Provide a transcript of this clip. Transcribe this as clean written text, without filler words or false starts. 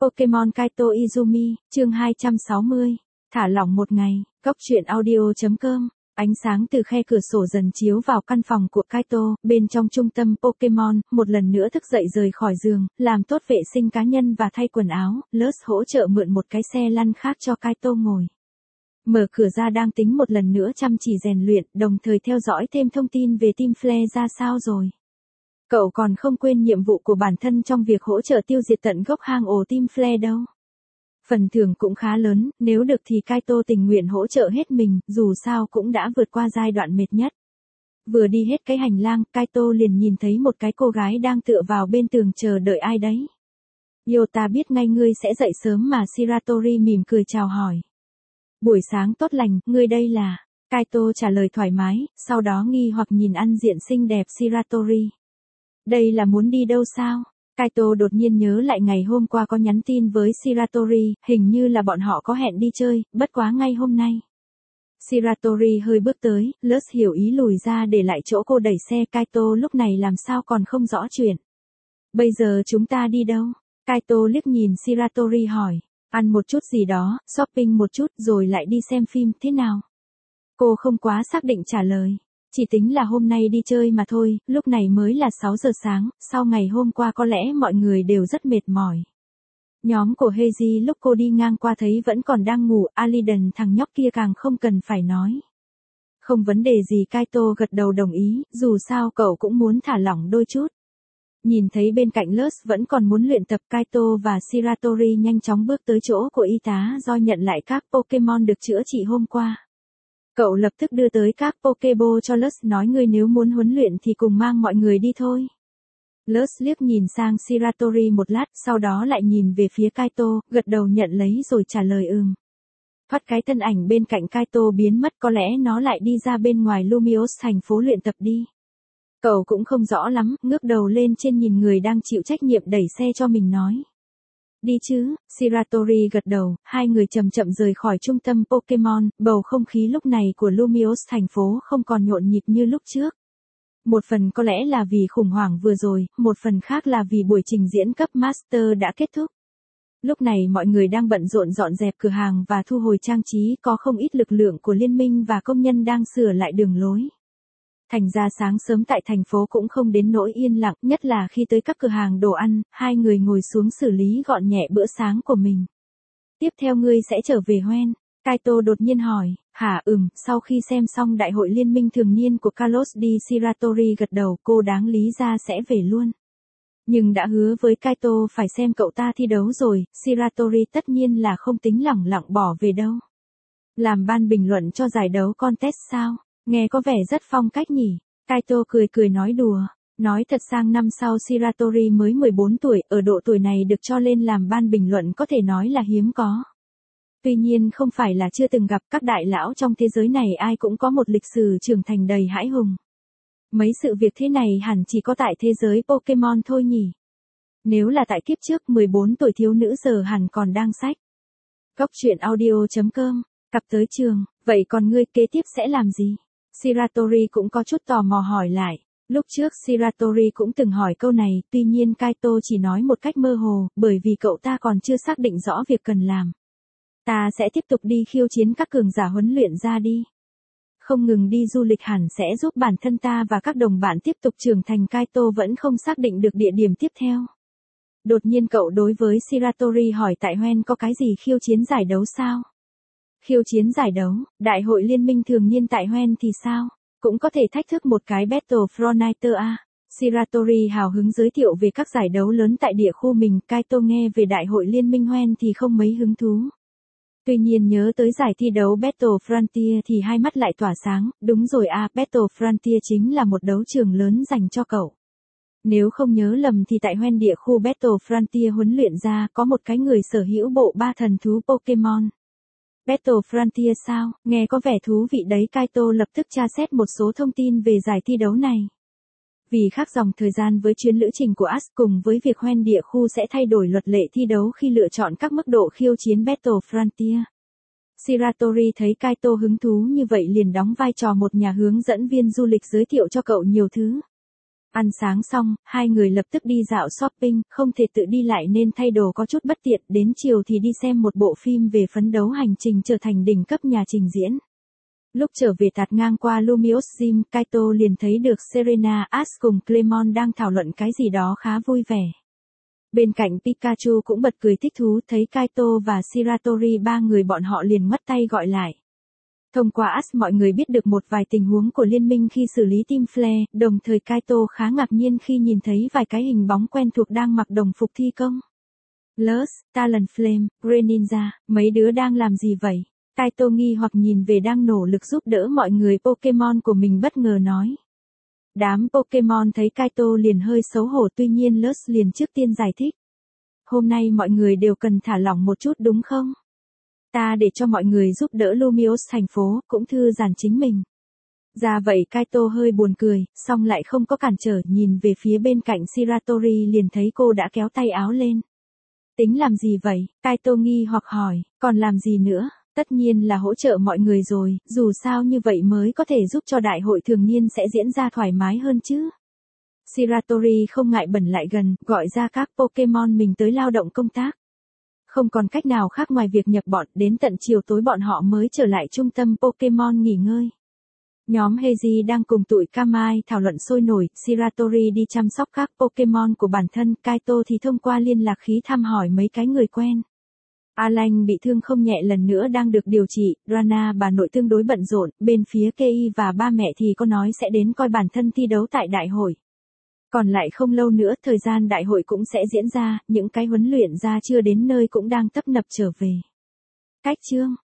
Pokemon Kaito Izumi, chương 260. Thả lỏng một ngày, Cốc truyện audio.com. Ánh sáng từ khe cửa sổ dần chiếu vào căn phòng của Kaito, bên trong trung tâm Pokemon, một lần nữa thức dậy rời khỏi giường, làm tốt vệ sinh cá nhân và thay quần áo, Lus hỗ trợ mượn một cái xe lăn khác cho Kaito ngồi. Mở cửa ra đang tính một lần nữa chăm chỉ rèn luyện, đồng thời theo dõi thêm thông tin về Team Flare ra sao rồi. Cậu còn không quên nhiệm vụ của bản thân trong việc hỗ trợ tiêu diệt tận gốc hang ổ Team Flare đâu. Phần thưởng cũng khá lớn, nếu được thì Kaito tình nguyện hỗ trợ hết mình, dù sao cũng đã vượt qua giai đoạn mệt nhất. Vừa đi hết cái hành lang, Kaito liền nhìn thấy một cái cô gái đang tựa vào bên tường chờ đợi ai đấy. Yota biết ngay ngươi sẽ dậy sớm mà. Shiratori mỉm cười chào hỏi. Buổi sáng tốt lành, ngươi đây là... Kaito trả lời thoải mái, sau đó nghi hoặc nhìn ăn diện xinh đẹp Shiratori. Đây là muốn đi đâu sao? Kaito đột nhiên nhớ lại ngày hôm qua có nhắn tin với Shiratori, hình như là bọn họ có hẹn đi chơi, bất quá ngay hôm nay. Shiratori hơi bước tới, Lus hiểu ý lùi ra để lại chỗ cô đẩy xe. Kaito lúc này làm sao còn không rõ chuyện. Bây giờ chúng ta đi đâu? Kaito liếc nhìn Shiratori hỏi. Ăn một chút gì đó, shopping một chút rồi lại đi xem phim, thế nào? Cô không quá xác định trả lời. Chỉ tính là hôm nay đi chơi mà thôi, lúc này mới là 6 giờ sáng, sau ngày hôm qua có lẽ mọi người đều rất mệt mỏi. Nhóm của Heiji lúc cô đi ngang qua thấy vẫn còn đang ngủ, Aliden thằng nhóc kia càng không cần phải nói. Không vấn đề gì. Kaito gật đầu đồng ý, dù sao cậu cũng muốn thả lỏng đôi chút. Nhìn thấy bên cạnh Lus vẫn còn muốn luyện tập, Kaito và Shiratori nhanh chóng bước tới chỗ của y tá do nhận lại các Pokemon được chữa trị hôm qua. Cậu lập tức đưa tới các Pokeball cho Lus, nói ngươi nếu muốn huấn luyện thì cùng mang mọi người đi thôi. Lus liếc nhìn sang Shiratori một lát, sau đó lại nhìn về phía Kaito, gật đầu nhận lấy rồi trả lời Thoát cái thân ảnh bên cạnh Kaito biến mất, có lẽ nó lại đi ra bên ngoài Lumiose thành phố luyện tập đi. Cậu cũng không rõ lắm, ngước đầu lên trên nhìn người đang chịu trách nhiệm đẩy xe cho mình nói. Đi chứ, Shiratori gật đầu, hai người chậm chậm rời khỏi trung tâm Pokemon, bầu không khí lúc này của Lumiose thành phố không còn nhộn nhịp như lúc trước. Một phần có lẽ là vì khủng hoảng vừa rồi, một phần khác là vì buổi trình diễn cấp Master đã kết thúc. Lúc này mọi người đang bận rộn dọn dẹp cửa hàng và thu hồi trang trí, có không ít lực lượng của liên minh và công nhân đang sửa lại đường lối. Thành ra sáng sớm tại thành phố cũng không đến nỗi yên lặng, nhất là khi tới các cửa hàng đồ ăn, hai người ngồi xuống xử lý gọn nhẹ bữa sáng của mình. Tiếp theo ngươi sẽ trở về Hoenn? Kaito đột nhiên hỏi. Hả? Sau khi xem xong đại hội liên minh thường niên của Carlos D. Shiratori gật đầu, cô đáng lý ra sẽ về luôn. Nhưng đã hứa với Kaito phải xem cậu ta thi đấu rồi, Shiratori tất nhiên là không tính lẳng lặng bỏ về đâu. Làm ban bình luận cho giải đấu contest sao? Nghe có vẻ rất phong cách nhỉ? Kaito cười cười nói đùa. Nói thật, sang năm sau Shiratori mới 14 tuổi, ở độ tuổi này được cho lên làm ban bình luận có thể nói là hiếm có. Tuy nhiên không phải là chưa từng gặp, các đại lão trong thế giới này ai cũng có một lịch sử trưởng thành đầy hãi hùng. Mấy sự việc thế này hẳn chỉ có tại thế giới Pokemon thôi nhỉ? Nếu là tại kiếp trước, 14 tuổi thiếu nữ giờ hẳn còn đang sách. Cốc truyện audio.com. Cặp tới trường, vậy còn ngươi kế tiếp sẽ làm gì? Shiratori cũng có chút tò mò hỏi lại. Lúc trước Shiratori cũng từng hỏi câu này, tuy nhiên Kaito chỉ nói một cách mơ hồ, bởi vì cậu ta còn chưa xác định rõ việc cần làm. Ta sẽ tiếp tục đi khiêu chiến các cường giả huấn luyện ra đi. Không ngừng đi du lịch hẳn sẽ giúp bản thân ta và các đồng bạn tiếp tục trưởng thành. Kaito vẫn không xác định được địa điểm tiếp theo. Đột nhiên cậu đối với Shiratori hỏi tại Hoenn có cái gì khiêu chiến giải đấu sao? Khiêu chiến giải đấu, đại hội liên minh thường niên tại Hoenn thì sao? Cũng có thể thách thức một cái Battle Frontier à? Shiratori hào hứng giới thiệu về các giải đấu lớn tại địa khu mình. Kaito nghe về đại hội liên minh Hoenn thì không mấy hứng thú. Tuy nhiên nhớ tới giải thi đấu Battle Frontier thì hai mắt lại tỏa sáng, đúng rồi à, Battle Frontier chính là một đấu trường lớn dành cho cậu. Nếu không nhớ lầm thì tại Hoenn địa khu Battle Frontier huấn luyện ra có một cái người sở hữu bộ 3 thần thú Pokemon. Battle Frontier sao, nghe có vẻ thú vị đấy. Kaito lập tức tra xét một số thông tin về giải thi đấu này. Vì khác dòng thời gian với chuyến lữ trình của Ash cùng với việc Hoenn địa khu sẽ thay đổi luật lệ thi đấu khi lựa chọn các mức độ khiêu chiến Battle Frontier. Shiratori thấy Kaito hứng thú như vậy liền đóng vai trò một nhà hướng dẫn viên du lịch giới thiệu cho cậu nhiều thứ. Ăn sáng xong, hai người lập tức đi dạo shopping, không thể tự đi lại nên thay đồ có chút bất tiện, đến chiều thì đi xem một bộ phim về phấn đấu hành trình trở thành đỉnh cấp nhà trình diễn. Lúc trở về tạt ngang qua Lumiose Gym, Kaito liền thấy được Serena, Ash cùng Clemon đang thảo luận cái gì đó khá vui vẻ. Bên cạnh Pikachu cũng bật cười thích thú, thấy Kaito và Shiratori ba người bọn họ liền ngoắt tay gọi lại. Thông qua Ash mọi người biết được một vài tình huống của liên minh khi xử lý Team Flare, đồng thời Kaito khá ngạc nhiên khi nhìn thấy vài cái hình bóng quen thuộc đang mặc đồng phục thi công. Luz, Talonflame, Greninja, mấy đứa đang làm gì vậy? Kaito nghi hoặc nhìn về đang nỗ lực giúp đỡ mọi người Pokemon của mình bất ngờ nói. Đám Pokemon thấy Kaito liền hơi xấu hổ, tuy nhiên Luz liền trước tiên giải thích. Hôm nay mọi người đều cần thả lỏng một chút đúng không? Ta để cho mọi người giúp đỡ Lumiose thành phố, cũng thư giãn chính mình. Ra vậy Kaito hơi buồn cười, xong lại không có cản trở, nhìn về phía bên cạnh Shiratori liền thấy cô đã kéo tay áo lên. Tính làm gì vậy? Kaito nghi hoặc hỏi, còn làm gì nữa? Tất nhiên là hỗ trợ mọi người rồi, dù sao như vậy mới có thể giúp cho đại hội thường niên sẽ diễn ra thoải mái hơn chứ. Shiratori không ngại bẩn lại gần, gọi ra các Pokemon mình tới lao động công tác. Không còn cách nào khác ngoài việc nhập bọn, đến tận chiều tối bọn họ mới trở lại trung tâm Pokemon nghỉ ngơi. Nhóm Heiji đang cùng tụi Kamai thảo luận sôi nổi, Shiratori đi chăm sóc các Pokemon của bản thân, Kaito thì thông qua liên lạc khí thăm hỏi mấy cái người quen. Alan bị thương không nhẹ lần nữa đang được điều trị, Rana bà nội tương đối bận rộn, bên phía Kei và ba mẹ thì có nói sẽ đến coi bản thân thi đấu tại đại hội. Còn lại không lâu nữa thời gian đại hội cũng sẽ diễn ra, những cái huấn luyện ra chưa đến nơi cũng đang tấp nập trở về. Cách chương